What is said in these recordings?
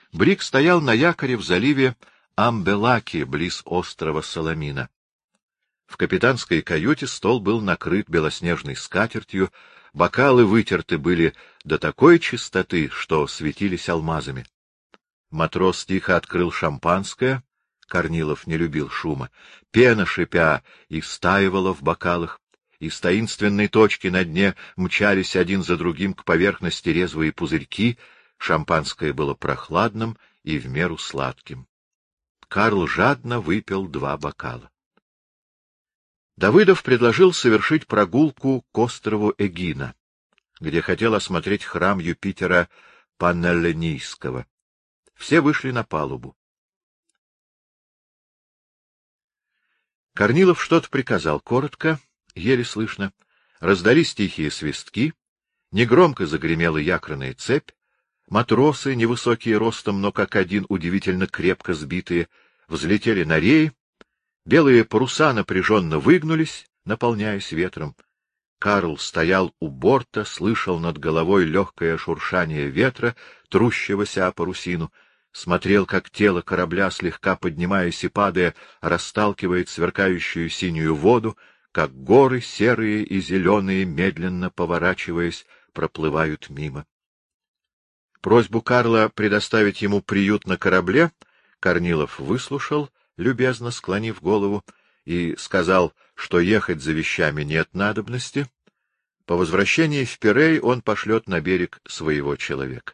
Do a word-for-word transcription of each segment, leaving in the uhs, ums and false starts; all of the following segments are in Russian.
Брик стоял на якоре в заливе Амбелаки, близ острова Саламина. В капитанской каюте стол был накрыт белоснежной скатертью, бокалы вытерты были до такой чистоты, что светились алмазами. Матрос тихо открыл шампанское, Корнилов не любил шума, пена, шипя, истаивала в бокалах, и с таинственной точки на дне мчались один за другим к поверхности резвые пузырьки, шампанское было прохладным и в меру сладким. Карл жадно выпил два бокала. Давыдов предложил совершить прогулку к острову Эгина, где хотел осмотреть храм Юпитера Панеллинийского. Все вышли на палубу. Корнилов что-то приказал коротко, еле слышно. Раздались тихие свистки, негромко загремела якорная цепь. Матросы, невысокие ростом, но как один удивительно крепко сбитые, взлетели на реи. Белые паруса напряженно выгнулись, наполняясь ветром. Карл стоял у борта, слышал над головой легкое шуршание ветра, трущегося о парусину, смотрел, как тело корабля, слегка поднимаясь и падая, расталкивает сверкающую синюю воду, как горы, серые и зеленые, медленно поворачиваясь, проплывают мимо. Просьбу Карла предоставить ему приют на корабле Корнилов выслушал, любезно склонив голову, и сказал, что ехать за вещами нет надобности. По возвращении в Пирей он пошлет на берег своего человека.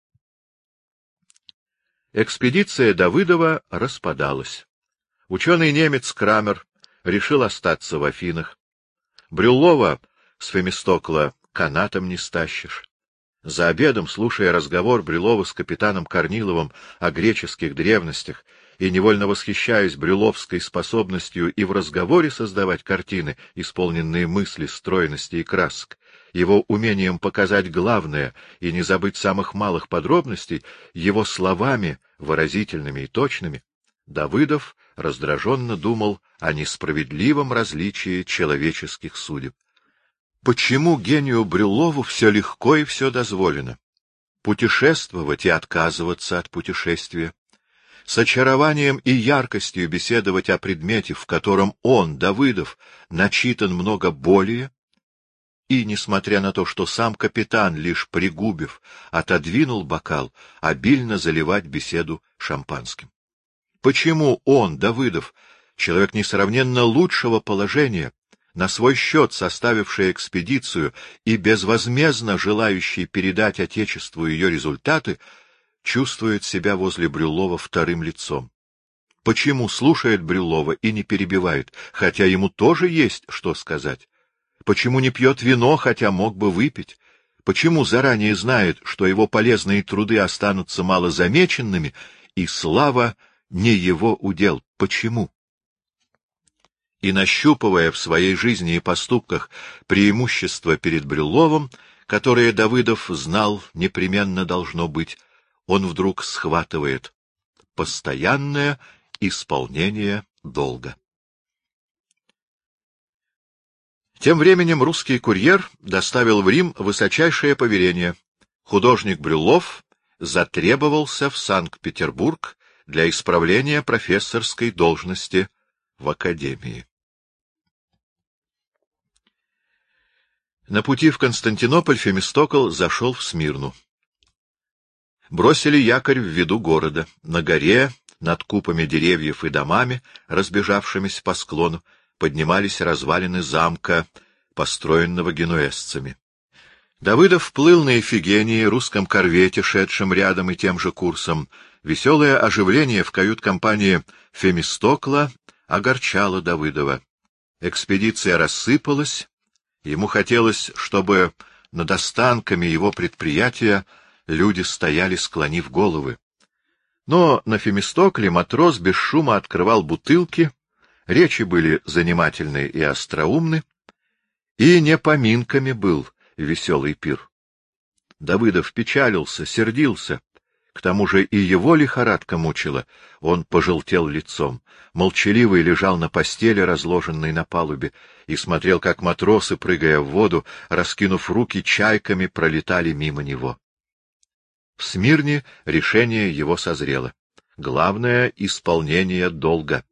Экспедиция Давыдова распадалась. Ученый немец Крамер решил остаться в Афинах. Брюллова с Фемистокла канатом не стащишь. За обедом, слушая разговор Брюллова с капитаном Корниловым о греческих древностях и невольно восхищаясь брюлловской способностью и в разговоре создавать картины, исполненные мысли, стройности и красок, его умением показать главное и не забыть самых малых подробностей, его словами, выразительными и точными, Давыдов раздраженно думал о несправедливом различии человеческих судеб. Почему гению Брюллову все легко и все дозволено? Путешествовать и отказываться от путешествия, с очарованием и яркостью беседовать о предмете, в котором он, Давыдов, начитан много более, и, несмотря на то, что сам капитан, лишь пригубив, отодвинул бокал, обильно заливать беседу шампанским. Почему он, Давыдов, человек несравненно лучшего положения, на свой счет составивший экспедицию и безвозмездно желающий передать Отечеству ее результаты, чувствует себя возле Брюллова вторым лицом? Почему слушает Брюллова и не перебивает, хотя ему тоже есть что сказать? Почему не пьет вино, хотя мог бы выпить? Почему заранее знает, что его полезные труды останутся малозамеченными, и слава не его удел? Почему? И, нащупывая в своей жизни и поступках преимущество перед Брюлловым, которое Давыдов знал непременно должно быть, он вдруг схватывает постоянное исполнение долга. Тем временем русский курьер доставил в Рим высочайшее повеление. Художник Брюллов затребовался в Санкт-Петербург для исправления профессорской должности в академии. На пути в Константинополь Фемистокл зашел в Смирну. Бросили якорь в виду города. На горе, над купами деревьев и домами, разбежавшимися по склону, поднимались развалины замка, построенного генуэзцами. Давыдов плыл на Эфигении, русском корвете, шедшем рядом и тем же курсом. Веселое оживление в кают-компании Фемистокла огорчало Давыдова. Экспедиция рассыпалась. Ему хотелось, чтобы над останками его предприятия люди стояли, склонив головы. Но на Фемистокле матрос без шума открывал бутылки, речи были занимательны и остроумны, и не поминками был веселый пир. Давыдов печалился, сердился. К тому же и его лихорадка мучила. Он пожелтел лицом, молчаливый лежал на постели, разложенной на палубе, и смотрел, как матросы, прыгая в воду, раскинув руки, чайками пролетали мимо него. В Смирне решение его созрело. Главное — исполнение долга.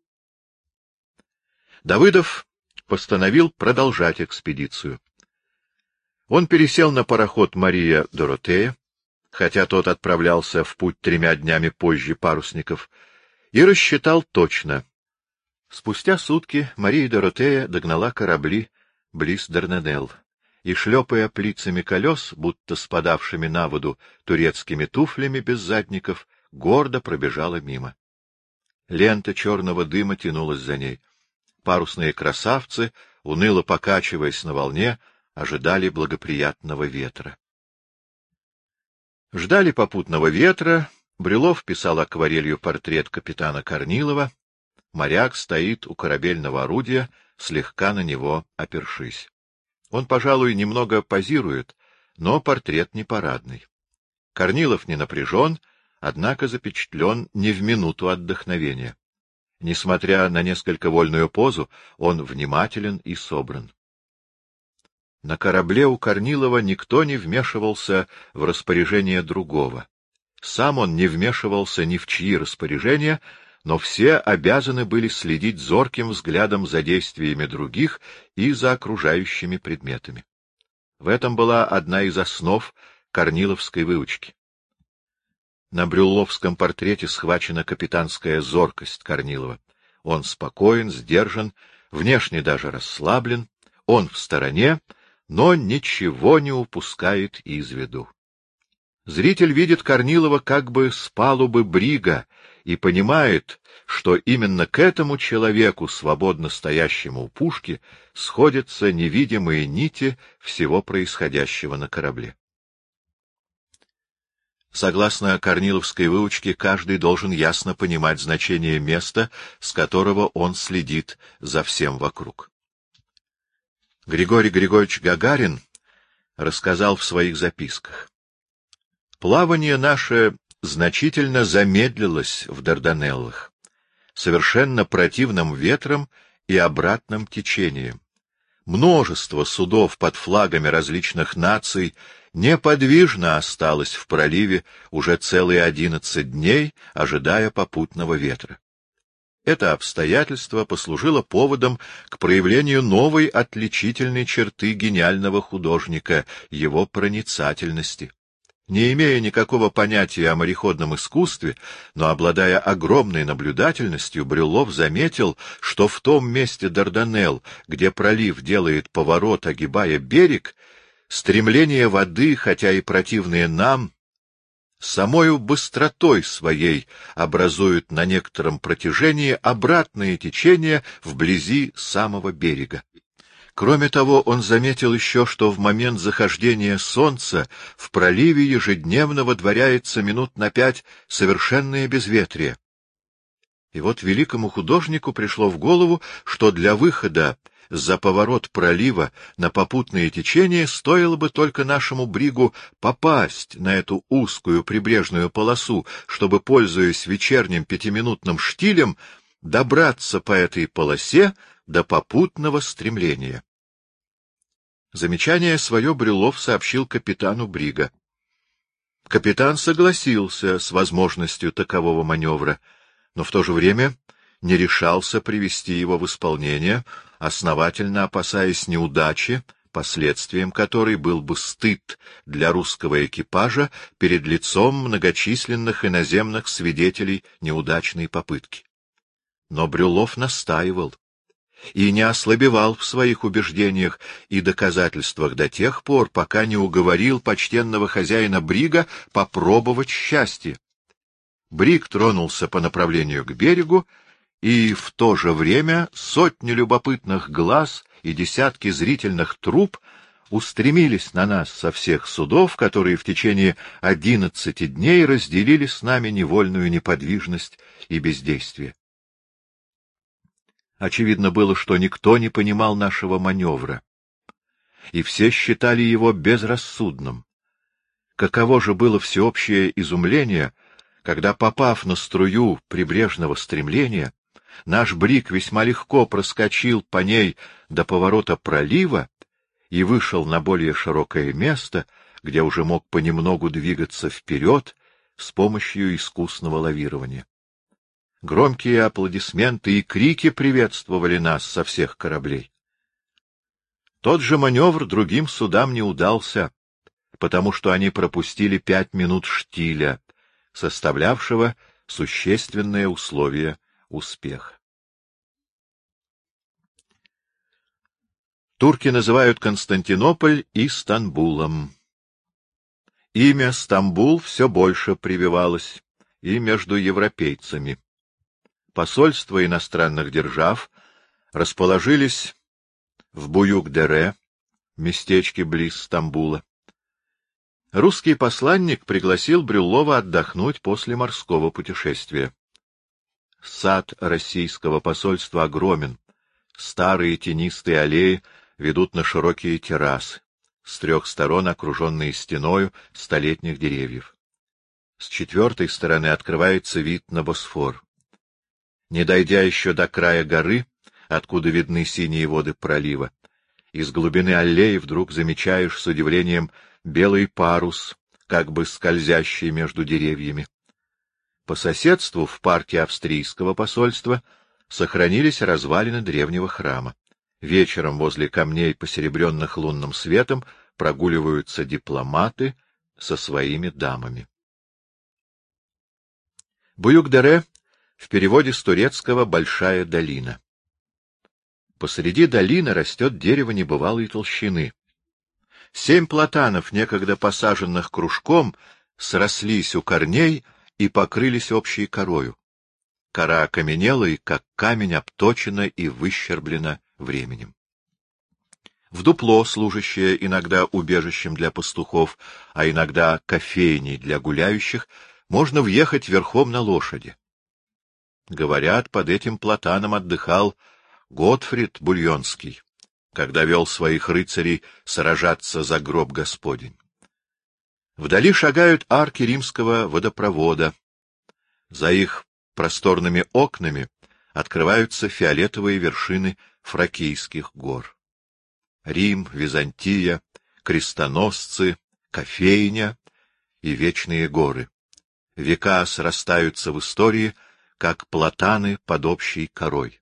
Давыдов постановил продолжать экспедицию. Он пересел на пароход «Мария Доротея», хотя тот отправлялся в путь тремя днями позже парусников, и рассчитал точно. Спустя сутки Мария Доротея догнала корабли близ Дарданелл и, шлепая плицами колес, будто спадавшими на воду турецкими туфлями без задников, гордо пробежала мимо. Лента черного дыма тянулась за ней. Парусные красавцы, уныло покачиваясь на волне, ожидали благоприятного ветра. Ждали попутного ветра, Брюллов писал акварелью портрет капитана Корнилова, моряк стоит у корабельного орудия, слегка на него опершись. Он, пожалуй, немного позирует, но портрет не парадный. Корнилов не напряжен, однако запечатлен не в минуту отдохновения. Несмотря на несколько вольную позу, он внимателен и собран. На корабле у Корнилова никто не вмешивался в распоряжение другого. Сам он не вмешивался ни в чьи распоряжения, но все обязаны были следить зорким взглядом за действиями других и за окружающими предметами. В этом была одна из основ корниловской выучки. На брюлловском портрете схвачена капитанская зоркость Корнилова. Он спокоен, сдержан, внешне даже расслаблен, он в стороне, но ничего не упускает из виду. Зритель видит Корнилова как бы с палубы брига и понимает, что именно к этому человеку, свободно стоящему у пушки, сходятся невидимые нити всего происходящего на корабле. Согласно корниловской выучке, каждый должен ясно понимать значение места, с которого он следит за всем вокруг. Григорий Григорьевич Гагарин рассказал в своих записках: «Плавание наше значительно замедлилось в Дарданеллах, совершенно противным ветром и обратным течением. Множество судов под флагами различных наций неподвижно осталось в проливе уже целые одиннадцать дней, ожидая попутного ветра. Это обстоятельство послужило поводом к проявлению новой отличительной черты гениального художника — его проницательности. Не имея никакого понятия о мореходном искусстве, но обладая огромной наблюдательностью, Брюллов заметил, что в том месте Дарданелл, где пролив делает поворот, огибая берег, стремление воды, хотя и противное нам, самою быстротой своей образуют на некотором протяжении обратное течение вблизи самого берега. Кроме того, он заметил еще, что в момент захождения солнца в проливе ежедневно водворяется минут на пять совершенное безветрие. И вот великому художнику пришло в голову, что для выхода за поворот пролива на попутное течение стоило бы только нашему бригу попасть на эту узкую прибрежную полосу, чтобы, пользуясь вечерним пятиминутным штилем, добраться по этой полосе до попутного стремления. Замечание свое Брюллов сообщил капитану брига. Капитан согласился с возможностью такового маневра, но в то же время не решался привести его в исполнение, основательно опасаясь неудачи, последствием которой был бы стыд для русского экипажа перед лицом многочисленных иноземных свидетелей неудачной попытки. Но Брюллов настаивал и не ослабевал в своих убеждениях и доказательствах до тех пор, пока не уговорил почтенного хозяина брига попробовать счастье. Бриг тронулся по направлению к берегу, и в то же время сотни любопытных глаз и десятки зрительных труб устремились на нас со всех судов, которые в течение одиннадцати дней разделили с нами невольную неподвижность и бездействие. Очевидно было, что никто не понимал нашего маневра, и все считали его безрассудным. Каково же было всеобщее изумление, когда, попав на струю прибрежного стремления, наш бриг весьма легко проскочил по ней до поворота пролива и вышел на более широкое место, где уже мог понемногу двигаться вперед с помощью искусного лавирования. Громкие аплодисменты и крики приветствовали нас со всех кораблей. Тот же маневр другим судам не удался, потому что они пропустили пять минут штиля, составлявшего существенное условие успеха. Турки называют Константинополь Истамбулом. Имя Стамбул все больше прививалось и между европейцами. Посольства иностранных держав расположились в Буюк-Дере, местечке близ Стамбула. Русский посланник пригласил Брюллова отдохнуть после морского путешествия. Сад российского посольства огромен. Старые тенистые аллеи ведут на широкие террасы, с трех сторон окруженные стеною столетних деревьев. С четвертой стороны открывается вид на Босфор. Не дойдя еще до края горы, откуда видны синие воды пролива, из глубины аллеи вдруг замечаешь с удивлением белый парус, как бы скользящий между деревьями. По соседству в парке австрийского посольства сохранились развалины древнего храма. Вечером возле камней, посеребренных лунным светом, прогуливаются дипломаты со своими дамами. Буюк-Дере в переводе с турецкого «большая долина». Посреди долины растет дерево небывалой толщины. Семь платанов, некогда посаженных кружком, срослись у корней и покрылись общей корою. Кора окаменела и, как камень, обточена и выщерблена временем. В дупло, служащее иногда убежищем для пастухов, а иногда кофейней для гуляющих, можно въехать верхом на лошади. Говорят, под этим платаном отдыхал Готфрид Бульонский, когда вел своих рыцарей сражаться за гроб Господень. Вдали шагают арки римского водопровода. За их просторными окнами открываются фиолетовые вершины Фракийских гор. Рим, Византия, крестоносцы, кофейня и вечные горы. Века срастаются в истории, как платаны под общей корой.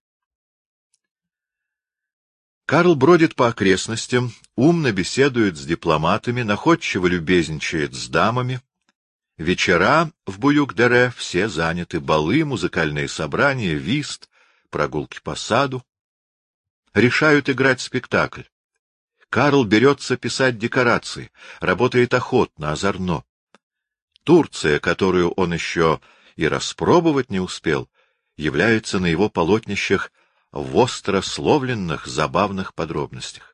Карл бродит по окрестностям, умно беседует с дипломатами, находчиво любезничает с дамами. Вечера в Буюк-Дере все заняты: балы, музыкальные собрания, вист, прогулки по саду. Решают играть спектакль. Карл берется писать декорации, работает охотно, озорно. Турция, которую он еще и распробовать не успел, является на его полотнищах в острословленных, забавных подробностях.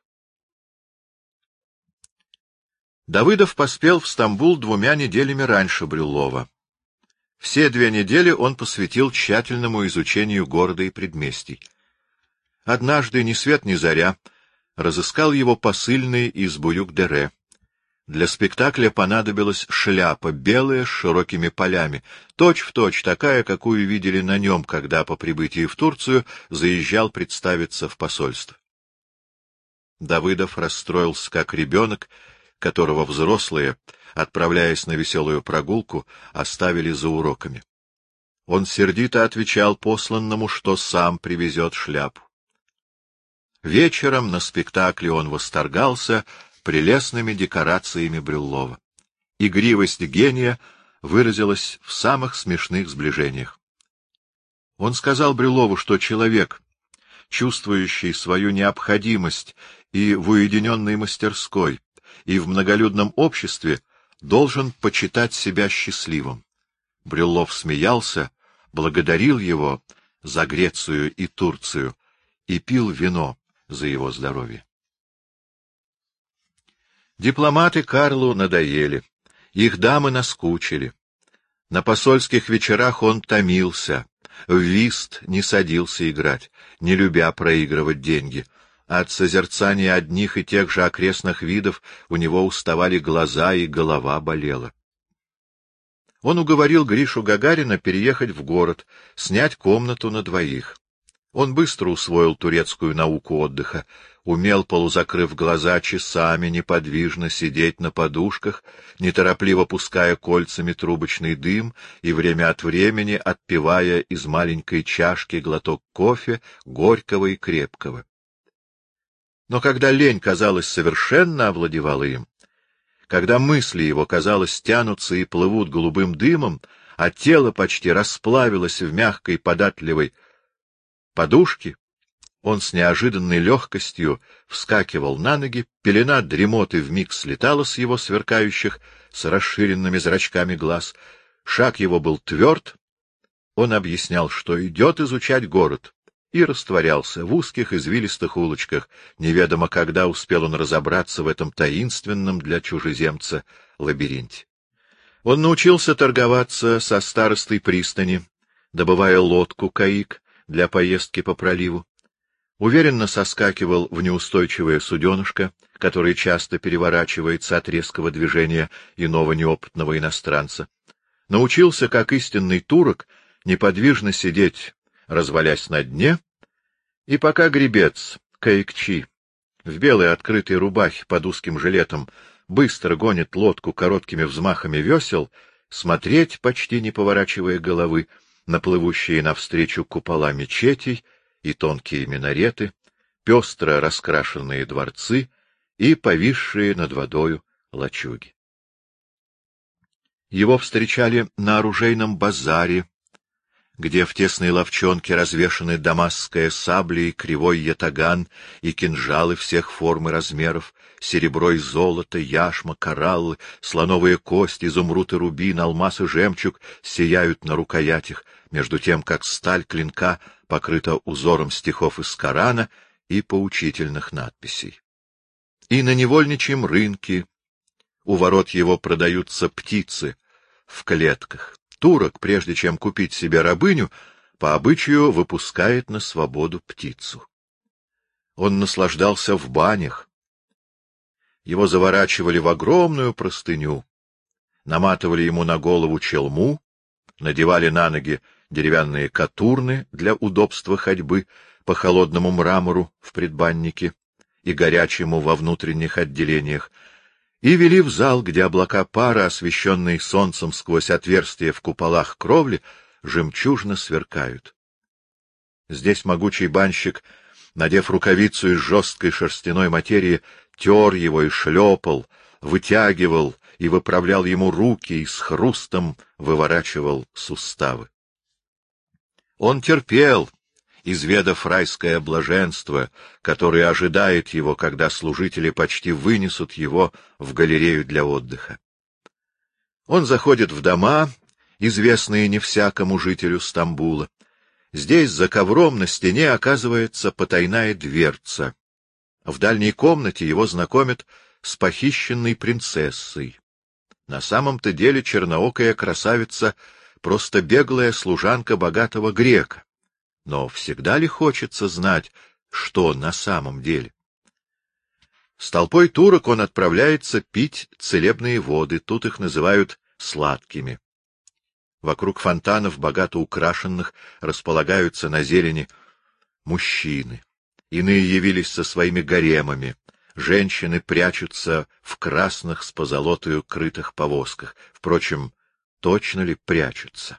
Давыдов поспел в Стамбул двумя неделями раньше Брюллова. Все две недели он посвятил тщательному изучению города и предместий. Однажды, ни свет ни заря, разыскал его посыльный из Буюк-Дере. Для спектакля понадобилась шляпа, белая, с широкими полями, точь-в-точь такая, какую видели на нем, когда по прибытии в Турцию заезжал представиться в посольство. Давыдов расстроился, как ребенок, которого взрослые, отправляясь на веселую прогулку, оставили за уроками. Он сердито отвечал посланному, что сам привезет шляпу. Вечером на спектакле он восторгался прелестными декорациями Брюллова. Игривость гения выразилась в самых смешных сближениях. Он сказал Брюллову, что человек, чувствующий свою необходимость и в уединенной мастерской, и в многолюдном обществе, должен почитать себя счастливым. Брюллов смеялся, благодарил его за Грецию и Турцию и пил вино за его здоровье. Дипломаты Карлу надоели, их дамы наскучили. На посольских вечерах он томился, в вист не садился играть, не любя проигрывать деньги. От созерцания одних и тех же окрестных видов у него уставали глаза и голова болела. Он уговорил Гришу Гагарина переехать в город, снять комнату на двоих. Он быстро усвоил турецкую науку отдыха, умел, полузакрыв глаза, часами неподвижно сидеть на подушках, неторопливо пуская кольцами трубочный дым и время от времени отпивая из маленькой чашки глоток кофе, горького и крепкого. Но когда лень, казалось, совершенно овладевала им, когда мысли его, казалось, тянутся и плывут голубым дымом, а тело почти расплавилось в мягкой податливой подушке, он с неожиданной легкостью вскакивал на ноги, пелена дремоты вмиг слетала с его сверкающих, с расширенными зрачками глаз, шаг его был тверд, он объяснял, что идет изучать город, и растворялся в узких извилистых улочках. Неведомо когда успел он разобраться в этом таинственном для чужеземца лабиринте. Он научился торговаться со старостой пристани, добывая лодку каик для поездки по проливу. Уверенно соскакивал в неустойчивое суденышко, которое часто переворачивается от резкого движения иного неопытного иностранца. Научился, как истинный турок, неподвижно сидеть, развалясь на дне, и пока гребец, каикчи, в белой открытой рубахе под узким жилетом быстро гонит лодку короткими взмахами весел, смотреть, почти не поворачивая головы, на плывущие навстречу купола мечетей и тонкие минареты, пестро раскрашенные дворцы и повисшие над водою лачуги. Его встречали на оружейном базаре, где в тесной лавчонке развешаны дамасская сабля и кривой ятаган и кинжалы всех форм и размеров, серебро и золото, яшма, кораллы, слоновые кости, изумруд и рубин, алмаз и жемчуг сияют на рукоятях, между тем, как сталь клинка покрыта узором стихов из Корана и поучительных надписей. И на невольничьем рынке у ворот его продаются птицы в клетках. Турок, прежде чем купить себе рабыню, по обычаю выпускает на свободу птицу. Он наслаждался в банях. Его заворачивали в огромную простыню, наматывали ему на голову челму, надевали на ноги деревянные катурны для удобства ходьбы по холодному мрамору в предбаннике и горячему во внутренних отделениях, и вели в зал, где облака пара, освещенные солнцем сквозь отверстия в куполах кровли, жемчужно сверкают. Здесь могучий банщик, надев рукавицу из жесткой шерстяной материи, тер его и шлепал, вытягивал и выправлял ему руки и с хрустом выворачивал суставы. Он терпел, изведав райское блаженство, которое ожидает его, когда служители почти вынесут его в галерею для отдыха. Он заходит в дома, известные не всякому жителю Стамбула. Здесь за ковром на стене оказывается потайная дверца. В дальней комнате его знакомят с похищенной принцессой. На самом-то деле черноокая красавица — просто беглая служанка богатого грека. Но всегда ли хочется знать, что на самом деле? С толпой турок он отправляется пить целебные воды, тут их называют сладкими. Вокруг фонтанов, богато украшенных, располагаются на зелени мужчины. Иные явились со своими гаремами. Женщины прячутся в красных с позолотою крытых повозках. Впрочем, точно ли прячутся?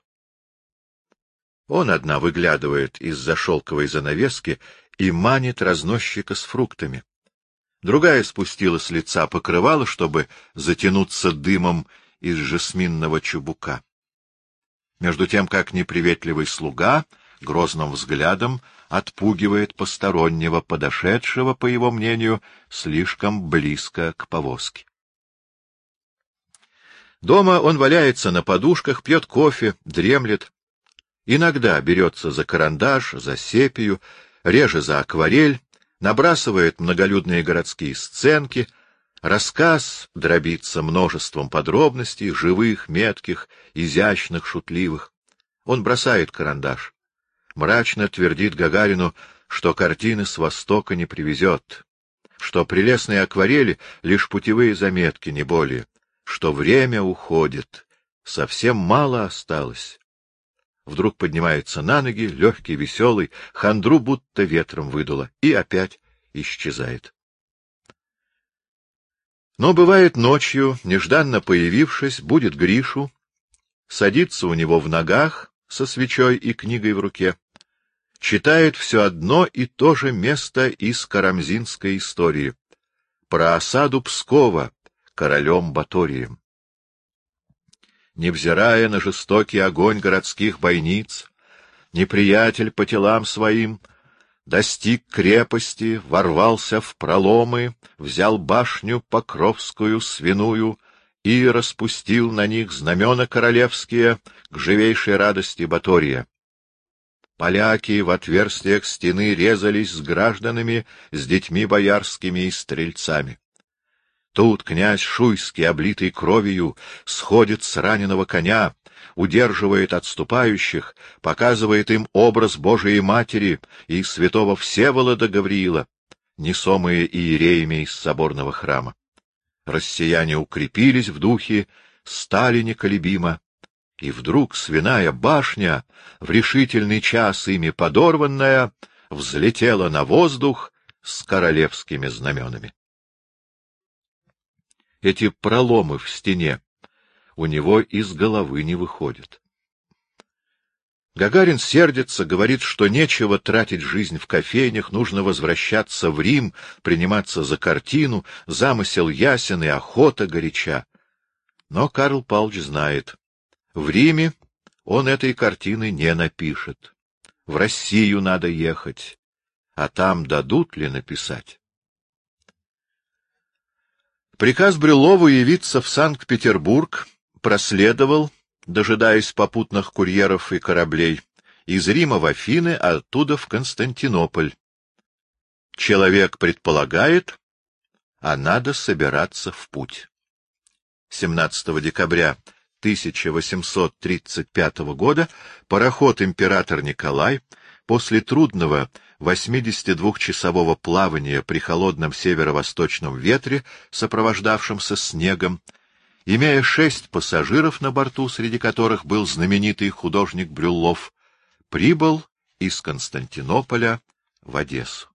Он одна выглядывает из-за шелковой занавески и манит разносчика с фруктами. Другая спустила с лица покрывало, чтобы затянуться дымом из жасминного чубука. Между тем, как неприветливый слуга грозным взглядом отпугивает постороннего, подошедшего, по его мнению, слишком близко к повозке. Дома он валяется на подушках, пьет кофе, дремлет. Иногда берется за карандаш, за сепию, реже за акварель, набрасывает многолюдные городские сценки, рассказ дробится множеством подробностей, живых, метких, изящных, шутливых. Он бросает карандаш. Мрачно твердит Гагарину, что картины с Востока не привезет, что прелестные акварели — лишь путевые заметки, не более, что время уходит, совсем мало осталось. вдруг поднимается на ноги, легкий, веселый, хандру будто ветром выдуло, и опять исчезает. Но бывает ночью, нежданно появившись, будет Гришу, садится у него в ногах со свечой и книгой в руке, читает все одно и то же место из карамзинской истории про осаду Пскова королем Баторием. Невзирая на жестокий огонь городских бойниц, неприятель по телам своим достиг крепости, ворвался в проломы, взял башню Покровскую свиную и распустил на них знамена королевские к живейшей радости Батория. Поляки в отверстиях стены резались с гражданами, с детьми боярскими и стрельцами. Тут князь Шуйский, облитый кровью, сходит с раненого коня, удерживает отступающих, показывает им образ Божией Матери и святого Всеволода Гавриила, несомые иереями из соборного храма. Россияне укрепились в духе, стали неколебимо, и вдруг свиная башня, в решительный час ими подорванная, взлетела на воздух с королевскими знаменами. Эти проломы в стене у него из головы не выходят. Гагарин сердится, говорит, что нечего тратить жизнь в кофейнях, нужно возвращаться в Рим, приниматься за картину, замысел ясен и охота горяча. Но Карл Павлович знает, в Риме он этой картины не напишет. В Россию надо ехать, а там дадут ли написать? Приказ Брюллову явиться в Санкт-Петербург проследовал, дожидаясь попутных курьеров и кораблей, из Рима в Афины, а оттуда в Константинополь. Человек предполагает, а надо собираться в путь. семнадцатого декабря тысяча восемьсот тридцать пятого года пароход «Император Николай» после трудного восьмидесятидвухчасового плавания при холодном северо-восточном ветре, сопровождавшемся снегом, имея шесть пассажиров на борту, среди которых был знаменитый художник Брюллов, прибыл из Константинополя в Одессу.